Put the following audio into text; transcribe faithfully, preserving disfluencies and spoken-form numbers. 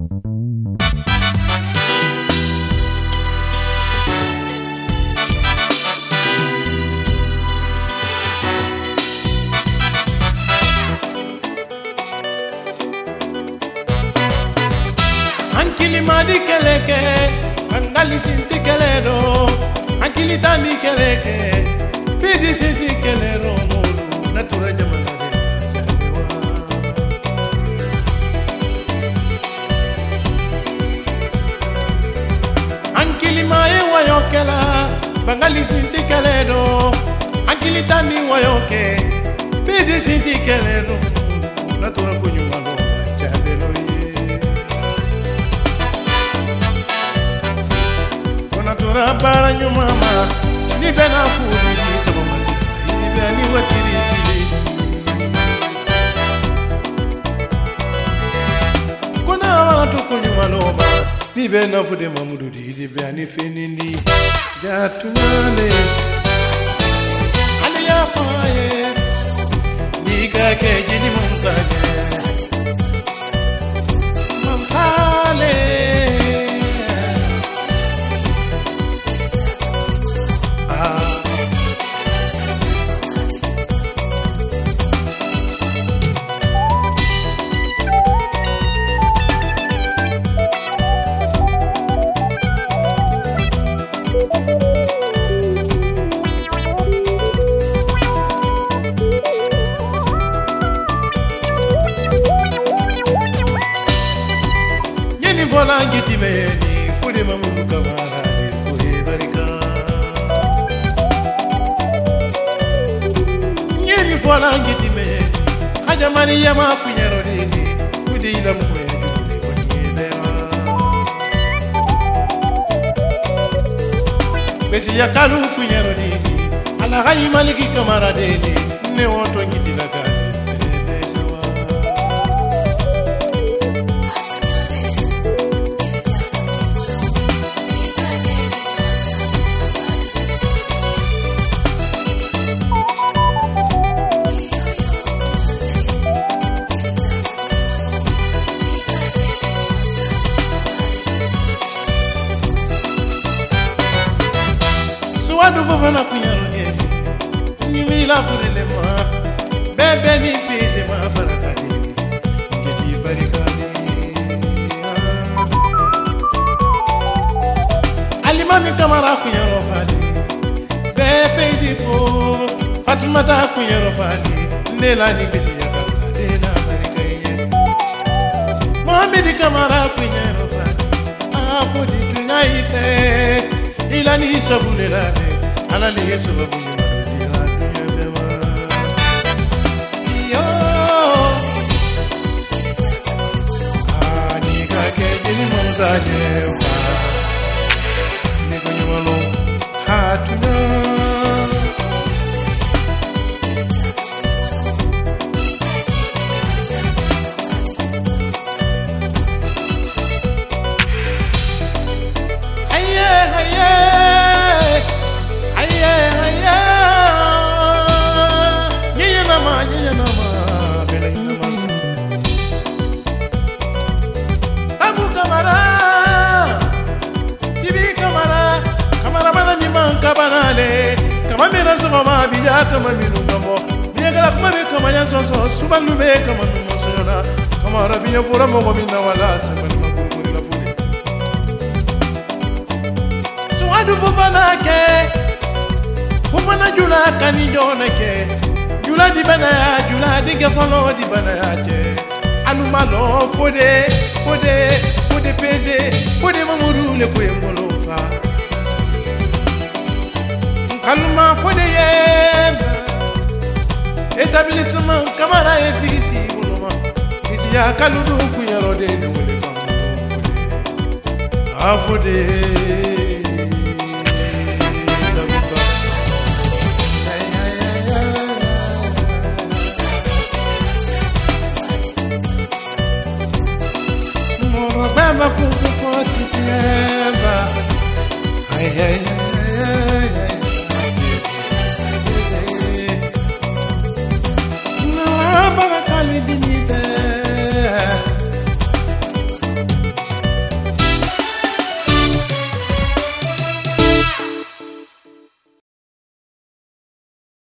Ankili madi keleke, angali sinti kelero, ankili tani keleke, bisi sinti kelero, natura jamana de jadewa. Ankili mae wayokela, bangali sinti kelero, ankili tani wayoke, bisi sinti kelero, natura kunyumalo jadelo. Natura para nyumama ni bena furi ni tomazi ni beni watiri kuna wala to kunyuma loba ni bena fude mamudu di beni fenini gatunale ali ya faye ni ka ke jini mansale mansale Vola ngiti meni fude mamudu kamara de kuhe barika Nyeni vola ngiti meni haja mariya ma kunyero dini fude ila mwe dule wanyelewa Besi ya kalu kunyero dini ala hayi maliki kamara dini ne woto ngiti nakani Wadu vovana kunyaro nyeni Nyimi la furele ma Bebe ni pese ma barakade Ngeti barikade Alimami kamara kunyaro fade Bebe isi fo Fatimata kunyaro fade Nela ni pese ya barakade na barikaye Mohamedi kamara kunyaro fade Afodi tunaite Ila ni sabule lane ala liye sababu nyumadudi la dunya bewa Iyo Ani kake jini mwanzaje wa Nego nyumalo hatuna Banale kama mera sama ma biya kama minungamo biya kala kuma be kama ya soso subalu be kama numusona kama rabiya pura mo minna wala sabani makuri la fudi so adu fofana ke fofana jula kani jona ke jula di bana jula di ke folo di bana ke anu malo fode fode fode pese fode mamuru le ko yembolo fa Kalma fode yemba Établissement kamara e fisi uloma Fisi ya kaludu kunyaro de ne wole kamu Afode Moro baba kuku foti tiemba Ay ay ay ay Barakali dinite